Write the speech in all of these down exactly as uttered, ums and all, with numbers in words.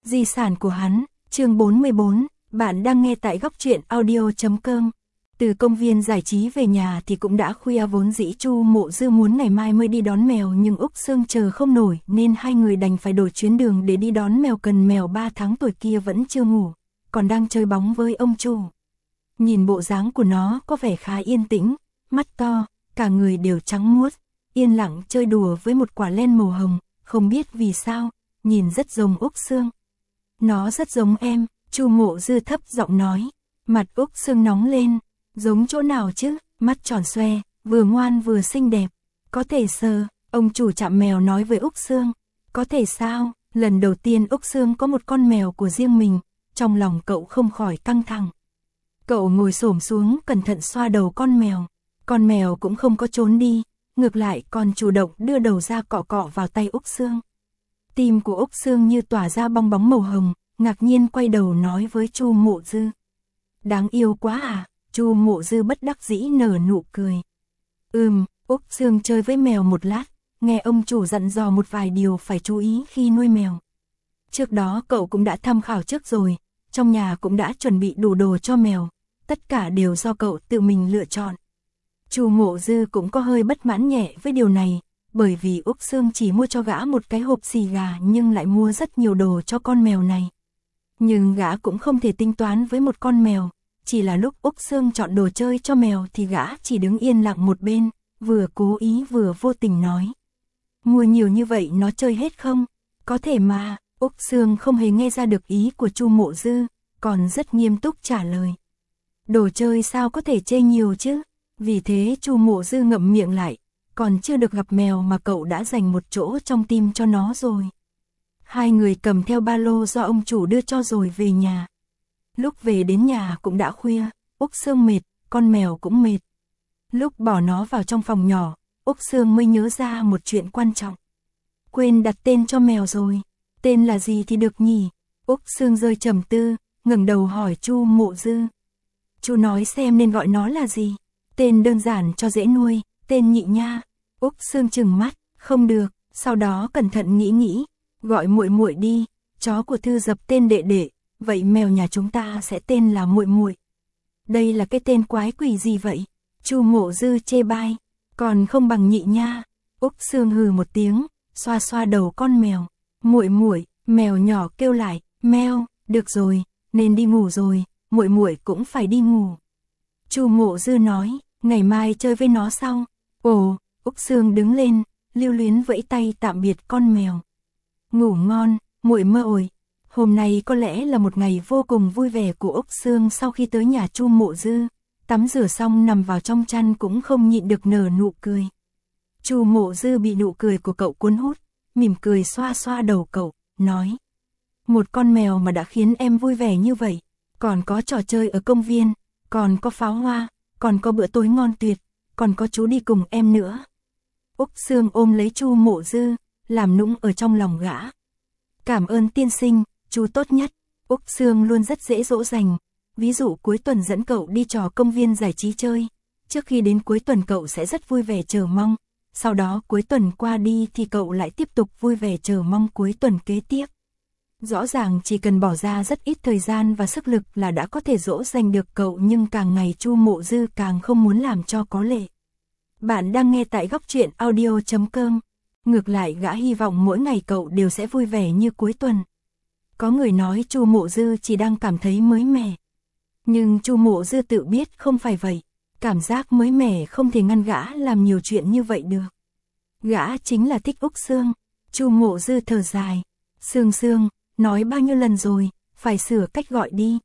Di sản của hắn, chương bốn mươi bốn, bạn đang nghe tại góc truyện audio chấm com. Từ công viên giải trí về nhà thì cũng đã khuya, vốn dĩ Chu Mộ Dư muốn ngày mai mới đi đón mèo, nhưng Úc Sương chờ không nổi nên hai người đành phải đổi chuyến đường để đi đón mèo. Cần mèo ba tháng tuổi kia vẫn chưa ngủ, còn đang chơi bóng với ông Chu. Nhìn bộ dáng của nó có vẻ khá yên tĩnh, mắt to, cả người đều trắng muốt, yên lặng chơi đùa với một quả len màu hồng, không biết vì sao, nhìn rất giống Úc Sương. Nó rất giống em, Chu Mộ Dư thấp giọng nói. Mặt Úc Sương nóng lên, giống chỗ nào chứ, mắt tròn xoe, vừa ngoan vừa xinh đẹp. Có thể sờ, ông chủ trạm mèo nói với Úc Sương. Có thể sao, lần đầu tiên Úc Sương có một con mèo của riêng mình, trong lòng cậu không khỏi căng thẳng. Cậu ngồi xổm xuống cẩn thận xoa đầu con mèo, con mèo cũng không có trốn đi, ngược lại còn chủ động đưa đầu ra cọ cọ vào tay Úc Sương. Tim của Úc Sương như tỏa ra bong bóng màu hồng, ngạc nhiên quay đầu nói với Chu Mộ Dư. Đáng yêu quá à, Chu Mộ Dư bất đắc dĩ nở nụ cười. Ừm, Úc Sương chơi với mèo một lát, nghe ông chủ dặn dò một vài điều phải chú ý khi nuôi mèo. Trước đó cậu cũng đã tham khảo trước rồi, trong nhà cũng đã chuẩn bị đủ đồ cho mèo, tất cả đều do cậu tự mình lựa chọn. Chu Mộ Dư cũng có hơi bất mãn nhẹ với điều này, bởi vì Úc Sương chỉ mua cho gã một cái hộp xì gà nhưng lại mua rất nhiều đồ cho con mèo này. Nhưng gã cũng không thể tính toán với một con mèo, chỉ là lúc Úc Sương chọn đồ chơi cho mèo thì gã chỉ đứng yên lặng một bên, vừa cố ý vừa vô tình nói. Mua nhiều như vậy nó chơi hết không? Có thể mà, Úc Sương không hề nghe ra được ý của Chu Mộ Dư, còn rất nghiêm túc trả lời. Đồ chơi sao có thể chê nhiều chứ? Vì thế Chu Mộ Dư ngậm miệng lại, còn chưa được gặp mèo mà cậu đã dành một chỗ trong tim cho nó rồi. Hai người cầm theo ba lô do ông chủ đưa cho rồi về nhà. Lúc về đến nhà cũng đã khuya, Úc Sương mệt, con mèo cũng mệt. Lúc bỏ nó vào trong phòng nhỏ, Úc Sương mới nhớ ra một chuyện quan trọng. Quên đặt tên cho mèo rồi, tên là gì thì được nhỉ? Úc Sương rơi trầm tư, ngẩng đầu hỏi Chu Mộ Dư. Chu nói xem nên gọi nó là gì? Tên đơn giản cho dễ nuôi, tên Nhị Nha. Úc Sương trừng mắt, không được, sau đó cẩn thận nghĩ nghĩ, gọi Muội Muội đi, chó của Thư Dập tên Đệ Đệ, vậy mèo nhà chúng ta sẽ tên là Muội Muội. Đây là cái tên quái quỷ gì vậy? Chu Mộ Dư chê bai, còn không bằng Nhị Nha. Úc Sương hừ một tiếng, xoa xoa đầu con mèo. Muội Muội, mèo nhỏ kêu lại, meo, được rồi, nên đi ngủ rồi, Muội Muội cũng phải đi ngủ. Chu Mộ Dư nói, ngày mai chơi với nó sau. Ồ, Úc Sương đứng lên, lưu luyến vẫy tay tạm biệt con mèo. Ngủ ngon, muội mơ ơi. Hôm nay có lẽ là một ngày vô cùng vui vẻ của Úc Sương. Sau khi tới nhà Chu Mộ Dư, tắm rửa xong nằm vào trong chăn cũng không nhịn được nở nụ cười. Chu Mộ Dư bị nụ cười của cậu cuốn hút, mỉm cười xoa xoa đầu cậu, nói. Một con mèo mà đã khiến em vui vẻ như vậy, còn có trò chơi ở công viên, còn có pháo hoa, còn có bữa tối ngon tuyệt, còn có chú đi cùng em nữa. Úc Sương ôm lấy Chu Mộ Dư, làm nũng ở trong lòng gã. Cảm ơn tiên sinh, chú tốt nhất. Úc Sương luôn rất dễ dỗ dành, ví dụ cuối tuần dẫn cậu đi trò công viên giải trí chơi. Trước khi đến cuối tuần cậu sẽ rất vui vẻ chờ mong, sau đó cuối tuần qua đi thì cậu lại tiếp tục vui vẻ chờ mong cuối tuần kế tiếp. Rõ ràng chỉ cần bỏ ra rất ít thời gian và sức lực là đã có thể dỗ dành được cậu, nhưng càng ngày Chu Mộ Dư càng không muốn làm cho có lệ. Bạn đang nghe tại góc truyện audio chấm com. Ngược lại gã hy vọng mỗi ngày cậu đều sẽ vui vẻ như cuối tuần. Có người nói Chu Mộ Dư chỉ đang cảm thấy mới mẻ. Nhưng Chu Mộ Dư tự biết không phải vậy. Cảm giác mới mẻ không thể ngăn gã làm nhiều chuyện như vậy được. Gã chính là thích Úc Sương. Chu Mộ Dư thở dài. Sương Sương, nói bao nhiêu lần rồi, phải sửa cách gọi đi.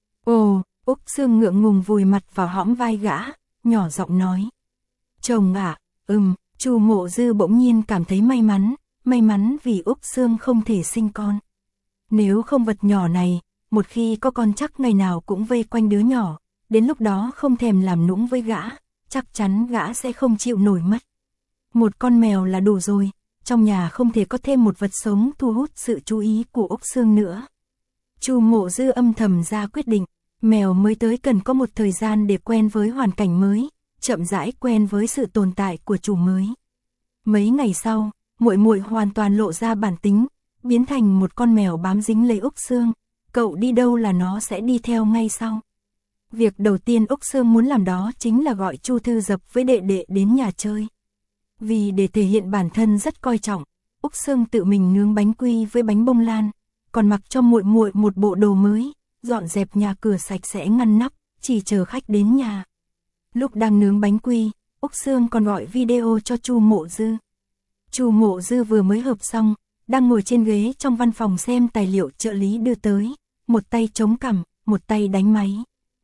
Ồ, Úc Sương ngượng ngùng vùi mặt vào hõm vai gã, nhỏ giọng nói. Chồng ạ, à, ừm, Chu Mộ Dư bỗng nhiên cảm thấy may mắn, may mắn vì Úc Sương không thể sinh con. Nếu không vật nhỏ này, một khi có con chắc ngày nào cũng vây quanh đứa nhỏ, đến lúc đó không thèm làm nũng với gã, chắc chắn gã sẽ không chịu nổi mất. Một con mèo là đủ rồi, trong nhà không thể có thêm một vật sống thu hút sự chú ý của Úc Sương nữa. Chu Mộ Dư âm thầm ra quyết định, mèo mới tới cần có một thời gian để quen với hoàn cảnh mới, chậm rãi quen với sự tồn tại của chủ mới. Mấy ngày sau, Muội Muội hoàn toàn lộ ra bản tính, biến thành một con mèo bám dính lấy Úc Sương, cậu đi đâu là nó sẽ đi theo ngay sau. Việc đầu tiên Úc Sương muốn làm đó chính là gọi Chu Thư Dập với đệ đệ đến nhà chơi. Vì để thể hiện bản thân rất coi trọng, Úc Sương tự mình nướng bánh quy với bánh bông lan, còn mặc cho muội muội một bộ đồ mới, dọn dẹp nhà cửa sạch sẽ ngăn nắp, chỉ chờ khách đến nhà. Lúc đang nướng bánh quy, Úc Sương còn gọi video cho Chu Mộ Dư. Chu Mộ Dư vừa mới họp xong, đang ngồi trên ghế trong văn phòng xem tài liệu trợ lý đưa tới, một tay chống cằm, một tay đánh máy.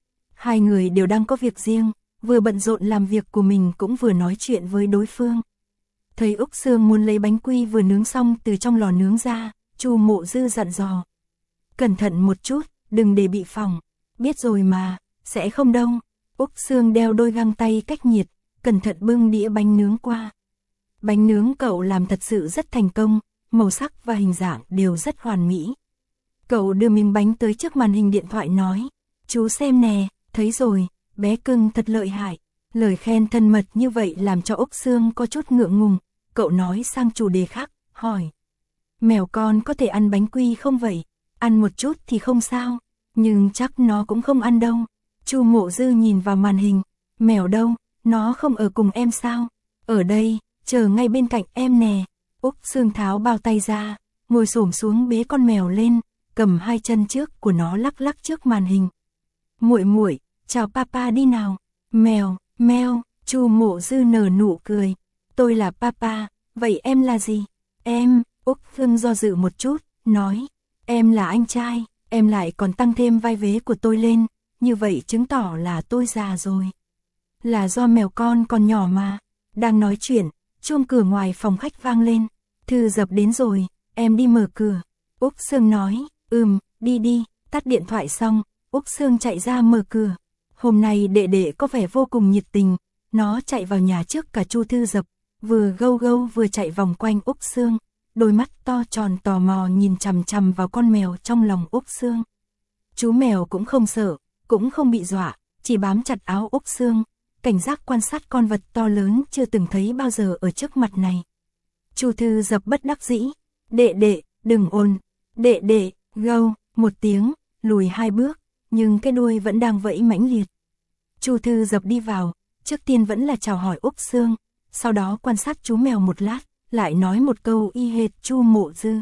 Hai người đều đang có việc riêng, vừa bận rộn làm việc của mình cũng vừa nói chuyện với đối phương. Thấy Úc Sương muốn lấy bánh quy vừa nướng xong từ trong lò nướng ra, Chu Mộ Dư dặn dò. Cẩn thận một chút, đừng để bị phỏng. Biết rồi mà, sẽ không đâu. Úc Sương đeo đôi găng tay cách nhiệt, cẩn thận bưng đĩa bánh nướng qua. Bánh nướng cậu làm thật sự rất thành công, màu sắc và hình dạng đều rất hoàn mỹ. Cậu đưa miếng bánh tới trước màn hình điện thoại nói, chú xem nè, thấy rồi, bé cưng thật lợi hại. Lời khen thân mật như vậy làm cho Úc Sương có chút ngượng ngùng, cậu nói sang chủ đề khác, hỏi. Mèo con có thể ăn bánh quy không vậy? Ăn một chút thì không sao, nhưng chắc nó cũng không ăn đâu. Chu Mộ Dư nhìn vào màn hình, mèo đâu, nó không ở cùng em sao? Ở đây, chờ ngay bên cạnh em nè. Úc Sương tháo bao tay ra, ngồi xổm xuống bế con mèo lên, cầm hai chân trước của nó lắc lắc trước màn hình. Muội muội, chào papa đi nào. Mèo, meo, Chu Mộ Dư nở nụ cười. Tôi là papa, vậy em là gì? Em, Úc Sương do dự một chút, nói, em là anh trai, em lại còn tăng thêm vai vế của tôi lên, như vậy chứng tỏ là tôi già rồi. Là do mèo con còn nhỏ mà. Đang nói chuyện, chuông cửa ngoài phòng khách vang lên. Thư Dập đến rồi, em đi mở cửa. Úc Sương nói, ừm, đi đi. Tắt điện thoại xong, Úc Sương chạy ra mở cửa. Hôm nay đệ đệ có vẻ vô cùng nhiệt tình, nó chạy vào nhà trước cả Chu Thư Dập, vừa gâu gâu vừa chạy vòng quanh Úc Sương, đôi mắt to tròn tò mò nhìn chằm chằm vào con mèo trong lòng Úc Sương. Chú mèo cũng không sợ, cũng không bị dọa, chỉ bám chặt áo Úc Sương, cảnh giác quan sát con vật to lớn chưa từng thấy bao giờ ở trước mặt này. Chu Thư Dập bất đắc dĩ, đệ đệ, đừng ồn, đệ đệ, gâu, một tiếng, lùi hai bước, nhưng cái đuôi vẫn đang vẫy mãnh liệt. Chu Thư Dập đi vào, trước tiên vẫn là chào hỏi Úc Sương, sau đó quan sát chú mèo một lát, lại nói một câu y hệt Chu Mộ Dư.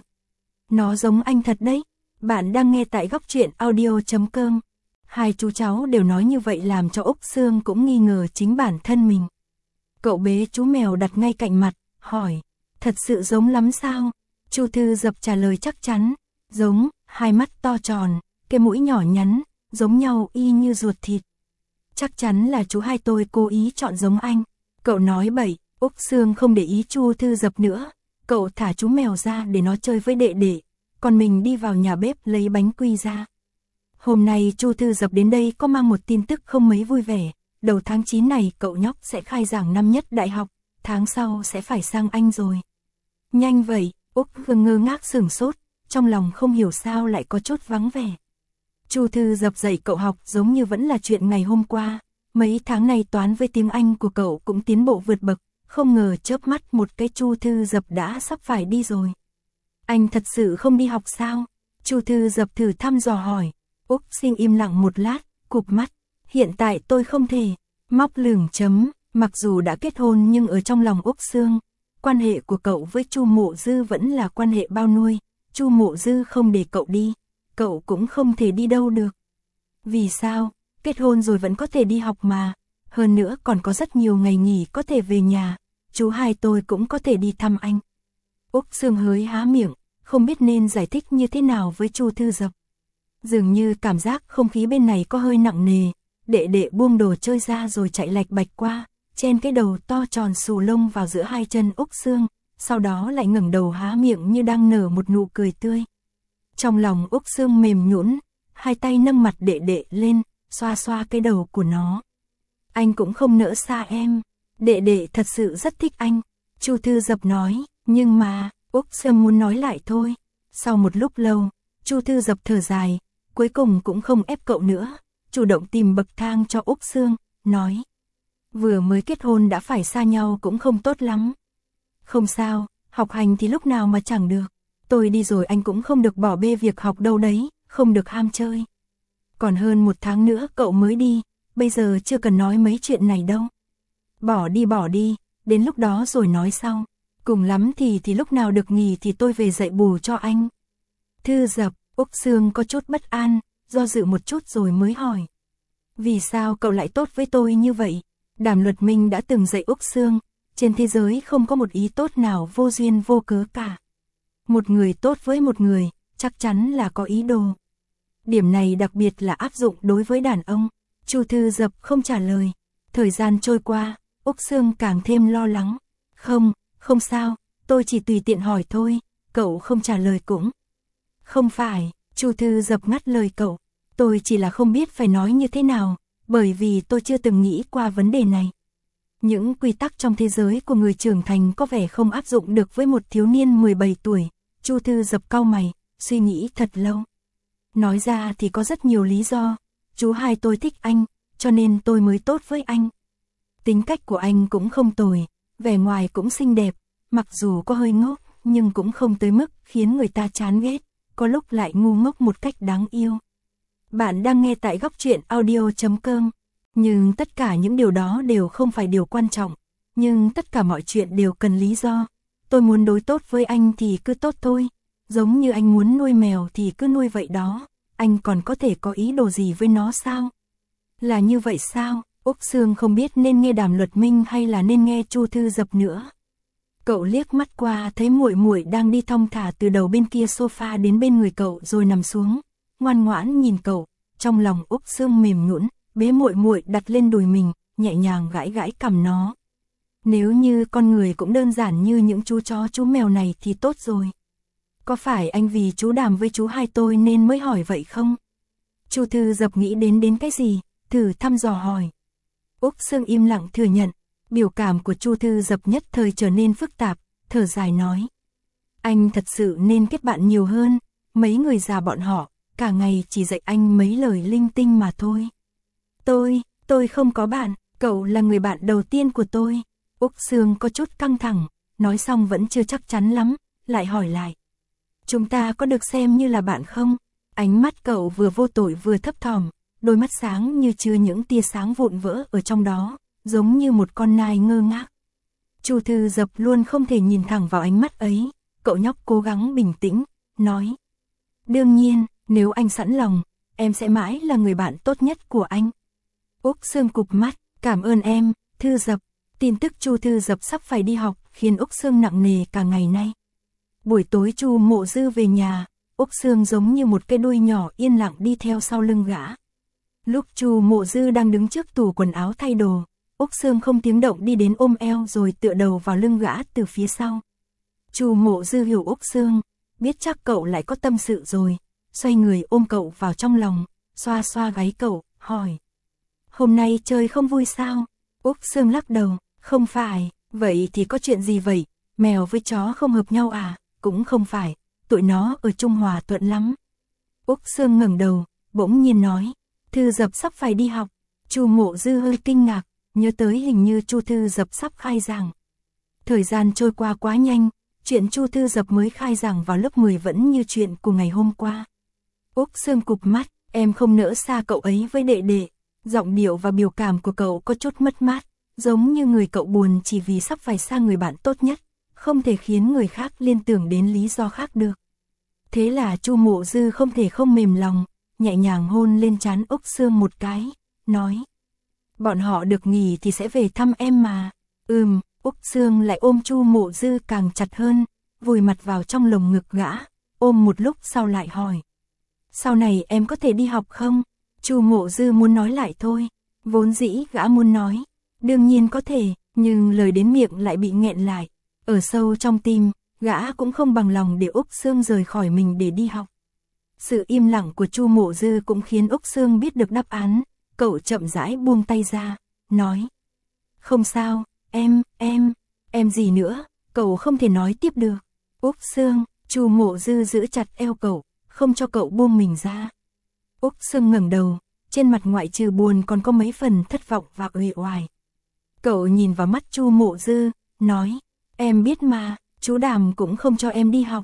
Nó giống anh thật đấy. Bạn đang nghe tại góc truyện audio chấm com. Hai chú cháu đều nói như vậy làm cho Úc Sương cũng nghi ngờ chính bản thân mình. Cậu bế chú mèo đặt ngay cạnh mặt, hỏi, thật sự giống lắm sao? Chu Thư Dập trả lời chắc chắn, giống, hai mắt to tròn, cái mũi nhỏ nhắn, giống nhau y như ruột thịt. Chắc chắn là chú hai tôi cố ý chọn giống anh. Cậu nói bậy. Úc Sương không để ý Chu Thư Dập nữa, cậu thả chú mèo ra để nó chơi với đệ đệ, còn mình đi vào nhà bếp lấy bánh quy ra. Hôm nay Chu Thư Dập đến đây có mang một tin tức không mấy vui vẻ, đầu tháng chín này cậu nhóc sẽ khai giảng năm nhất đại học, tháng sau sẽ phải sang Anh rồi. Nhanh vậy, Úc Sương ngơ ngác sửng sốt, trong lòng không hiểu sao lại có chút vắng vẻ. Chu Thư Dập dạy cậu học giống như vẫn là chuyện ngày hôm qua, mấy tháng này toán với tiếng Anh của cậu cũng tiến bộ vượt bậc. Không ngờ chớp mắt một cái Chu Thư Dập đã sắp phải đi rồi. Anh thật sự không đi học sao? Chu Thư Dập thử thăm dò hỏi. Úc Sương im lặng một lát, cụp mắt. Hiện tại tôi không thể. Móc lửng chấm. Mặc dù đã kết hôn nhưng ở trong lòng Úc Sương, quan hệ của cậu với Chu Mộ Dư vẫn là quan hệ bao nuôi. Chu Mộ Dư không để cậu đi, cậu cũng không thể đi đâu được. Vì sao? Kết hôn rồi vẫn có thể đi học mà. Hơn nữa còn có rất nhiều ngày nghỉ có thể về nhà, chú hai tôi cũng có thể đi thăm anh. Úc Sương hới há miệng, không biết nên giải thích như thế nào với Chu Thư Dập. Dường như cảm giác không khí bên này có hơi nặng nề, đệ đệ buông đồ chơi ra rồi chạy lạch bạch qua, chen cái đầu to tròn xù lông vào giữa hai chân Úc Sương, sau đó lại ngẩng đầu há miệng như đang nở một nụ cười tươi. Trong lòng Úc Sương mềm nhũn, hai tay nâng mặt đệ đệ lên, xoa xoa cái đầu của nó. Anh cũng không nỡ xa em, đệ đệ thật sự rất thích anh. Chu Thư Dập nói, nhưng mà, Úc Sương muốn nói lại thôi. Sau một lúc lâu, Chu Thư Dập thở dài, cuối cùng cũng không ép cậu nữa, chủ động tìm bậc thang cho Úc Sương, nói. Vừa mới kết hôn đã phải xa nhau cũng không tốt lắm. Không sao, học hành thì lúc nào mà chẳng được. Tôi đi rồi anh cũng không được bỏ bê việc học đâu đấy, không được ham chơi. Còn hơn một tháng nữa cậu mới đi, bây giờ chưa cần nói mấy chuyện này đâu. Bỏ đi bỏ đi, đến lúc đó rồi nói sau. Cùng lắm thì thì lúc nào được nghỉ thì tôi về dạy bù cho anh. Thư Dập, Úc Sương có chút bất an, do dự một chút rồi mới hỏi. Vì sao cậu lại tốt với tôi như vậy? Đàm Luật Minh đã từng dạy Úc Sương, trên thế giới không có một ý tốt nào vô duyên vô cớ cả. Một người tốt với một người, chắc chắn là có ý đồ. Điểm này đặc biệt là áp dụng đối với đàn ông. Chu Thư Dập không trả lời. Thời gian trôi qua, Úc Sương càng thêm lo lắng. Không, không sao, tôi chỉ tùy tiện hỏi thôi, cậu không trả lời cũng. Không phải, Chu Thư Dập ngắt lời cậu. Tôi chỉ là không biết phải nói như thế nào, bởi vì tôi chưa từng nghĩ qua vấn đề này. Những quy tắc trong thế giới của người trưởng thành có vẻ không áp dụng được với một thiếu niên mười bảy tuổi. Chu Thư Dập cau mày, suy nghĩ thật lâu. Nói ra thì có rất nhiều lý do. Chú hai tôi thích anh, cho nên tôi mới tốt với anh. Tính cách của anh cũng không tồi, vẻ ngoài cũng xinh đẹp, mặc dù có hơi ngốc, nhưng cũng không tới mức khiến người ta chán ghét, có lúc lại ngu ngốc một cách đáng yêu. Bạn đang nghe tại góc truyện audio chấm com. Nhưng tất cả những điều đó đều không phải điều quan trọng. Nhưng tất cả mọi chuyện đều cần lý do. Tôi muốn đối tốt với anh thì cứ tốt thôi. Giống như anh muốn nuôi mèo thì cứ nuôi vậy đó. Anh còn có thể có ý đồ gì với nó sao? Là như vậy sao? Úc Sương không biết nên nghe Đàm Luật Minh hay là nên nghe Chu Thư Dập nữa. Cậu liếc mắt qua thấy muội muội đang đi thong thả từ đầu bên kia sofa đến bên người cậu rồi nằm xuống, ngoan ngoãn nhìn cậu. Trong lòng Úc Sương mềm nhũn, bế muội muội đặt lên đùi mình, nhẹ nhàng gãi gãi cằm nó. Nếu như con người cũng đơn giản như những chú chó chú mèo này thì tốt rồi. Có phải anh vì chú Đàm với chú hai tôi nên mới hỏi vậy không? Chu Thư Dập nghĩ đến đến cái gì, thử thăm dò hỏi. Úc Sương im lặng thừa nhận, biểu cảm của Chu Thư Dập nhất thời trở nên phức tạp, thở dài nói. Anh thật sự nên kết bạn nhiều hơn, mấy người già bọn họ, cả ngày chỉ dạy anh mấy lời linh tinh mà thôi. Tôi, tôi không có bạn, cậu là người bạn đầu tiên của tôi. Úc Sương có chút căng thẳng, nói xong vẫn chưa chắc chắn lắm, lại hỏi lại. Chúng ta có được xem như là bạn không? Ánh mắt cậu vừa vô tội vừa thấp thỏm, đôi mắt sáng như chứa những tia sáng vụn vỡ ở trong đó, giống như một con nai ngơ ngác. Chu Thư Dập luôn không thể nhìn thẳng vào ánh mắt ấy, cậu nhóc cố gắng bình tĩnh, nói. Đương nhiên, nếu anh sẵn lòng, em sẽ mãi là người bạn tốt nhất của anh. Úc Sương cụp mắt, cảm ơn em, Thư Dập. Tin tức Chu Thư Dập sắp phải đi học khiến Úc Sương nặng nề cả ngày nay. Buổi tối Chu Mộ Dư về nhà, Úc Sương giống như một cái đuôi nhỏ yên lặng đi theo sau lưng gã. Lúc Chu Mộ Dư đang đứng trước tủ quần áo thay đồ, Úc Sương không tiếng động đi đến ôm eo rồi tựa đầu vào lưng gã từ phía sau. Chu Mộ Dư hiểu Úc Sương, biết chắc cậu lại có tâm sự rồi, xoay người ôm cậu vào trong lòng, xoa xoa gáy cậu, hỏi. Hôm nay chơi không vui sao? Úc Sương lắc đầu, không phải, vậy thì có chuyện gì vậy? Mèo với chó không hợp nhau à? Cũng không phải, tụi nó ở chung hòa thuận lắm. Úc Sương ngẩng đầu, bỗng nhiên nói, Thư Dập sắp phải đi học. Chu Mộ Dư hơi kinh ngạc, nhớ tới hình như Chu Thư Dập sắp khai giảng. Thời gian trôi qua quá nhanh, chuyện Chu Thư Dập mới khai giảng vào lớp mười vẫn như chuyện của ngày hôm qua. Úc Sương cụp mắt, em không nỡ xa cậu ấy với đệ đệ. Giọng điệu và biểu cảm của cậu có chút mất mát, giống như người cậu buồn chỉ vì sắp phải xa người bạn tốt nhất, không thể khiến người khác liên tưởng đến lý do khác được. Thế là Chu Mộ Dư không thể không mềm lòng, nhẹ nhàng hôn lên trán Úc Sương một cái, nói. Bọn họ được nghỉ thì sẽ về thăm em mà. Ừm, Úc Sương lại ôm Chu Mộ Dư càng chặt hơn, vùi mặt vào trong lồng ngực gã, ôm một lúc sau lại hỏi. Sau này em có thể đi học không? Chu Mộ Dư muốn nói lại thôi, vốn dĩ gã muốn nói. Đương nhiên có thể, nhưng lời đến miệng lại bị nghẹn lại. Ở sâu trong tim, gã cũng không bằng lòng để Úc Sương rời khỏi mình để đi học. Sự im lặng của Chu Mộ Dư cũng khiến Úc Sương biết được đáp án, cậu chậm rãi buông tay ra, nói. Không sao, em, em, em gì nữa, cậu không thể nói tiếp được. Úc Sương, Chu Mộ Dư giữ chặt eo cậu, không cho cậu buông mình ra. Úc Sương ngẩng đầu, trên mặt ngoại trừ buồn còn có mấy phần thất vọng và uể oải. Cậu nhìn vào mắt Chu Mộ Dư, nói, em biết mà, chú Đàm cũng không cho em đi học.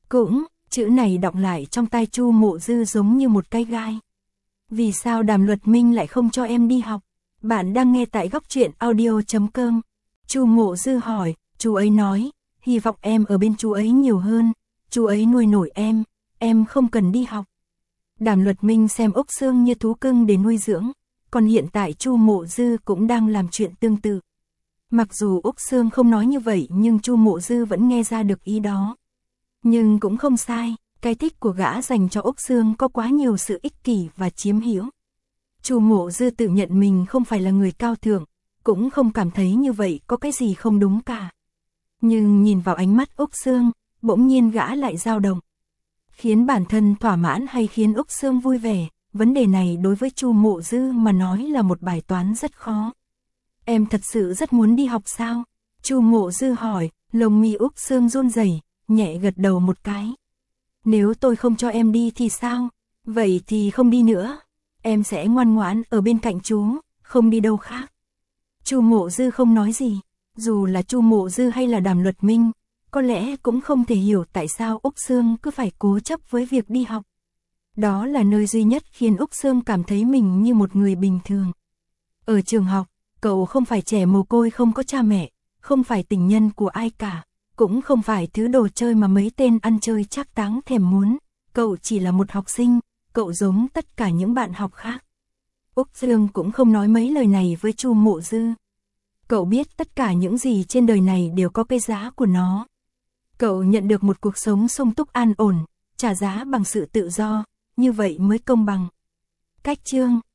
Cũng, chữ này đọng lại trong tai Chu Mộ Dư giống như một cái gai. Vì sao Đàm Luật Minh lại không cho em đi học? Bạn đang nghe tại góc truyện audio chấm com. Chu Mộ Dư hỏi, chú ấy nói, hy vọng em ở bên chú ấy nhiều hơn, chú ấy nuôi nổi em, em không cần đi học. Đàm Luật Minh xem Úc Sương như thú cưng để nuôi dưỡng, còn hiện tại Chu Mộ Dư cũng đang làm chuyện tương tự. Mặc dù Úc Sương không nói như vậy nhưng Chu Mộ Dư vẫn nghe ra được ý đó. Nhưng cũng không sai, cái thích của gã dành cho Úc Sương có quá nhiều sự ích kỷ và chiếm hữu. Chu Mộ Dư tự nhận mình không phải là người cao thượng, cũng không cảm thấy như vậy có cái gì không đúng cả. Nhưng nhìn vào ánh mắt Úc Sương, bỗng nhiên gã lại dao động. Khiến bản thân thỏa mãn hay khiến Úc Sương vui vẻ, vấn đề này đối với Chu Mộ Dư mà nói là một bài toán rất khó. Em thật sự rất muốn đi học sao? Chu Mộ Dư hỏi, lông mi Úc Sương run rẩy, nhẹ gật đầu một cái. Nếu tôi không cho em đi thì sao? Vậy thì không đi nữa. Em sẽ ngoan ngoãn ở bên cạnh chú, không đi đâu khác. Chu Mộ Dư không nói gì. Dù là Chu Mộ Dư hay là Đàm Luật Minh, có lẽ cũng không thể hiểu tại sao Úc Sương cứ phải cố chấp với việc đi học. Đó là nơi duy nhất khiến Úc Sương cảm thấy mình như một người bình thường. Ở trường học, cậu không phải trẻ mồ côi không có cha mẹ, không phải tình nhân của ai cả, cũng không phải thứ đồ chơi mà mấy tên ăn chơi trác táng thèm muốn. Cậu chỉ là một học sinh, cậu giống tất cả những bạn học khác. Úc Sương cũng không nói mấy lời này với Chu Mộ Dư. Cậu biết tất cả những gì trên đời này đều có cái giá của nó. Cậu nhận được một cuộc sống sung túc an ổn, trả giá bằng sự tự do, như vậy mới công bằng. Cách chương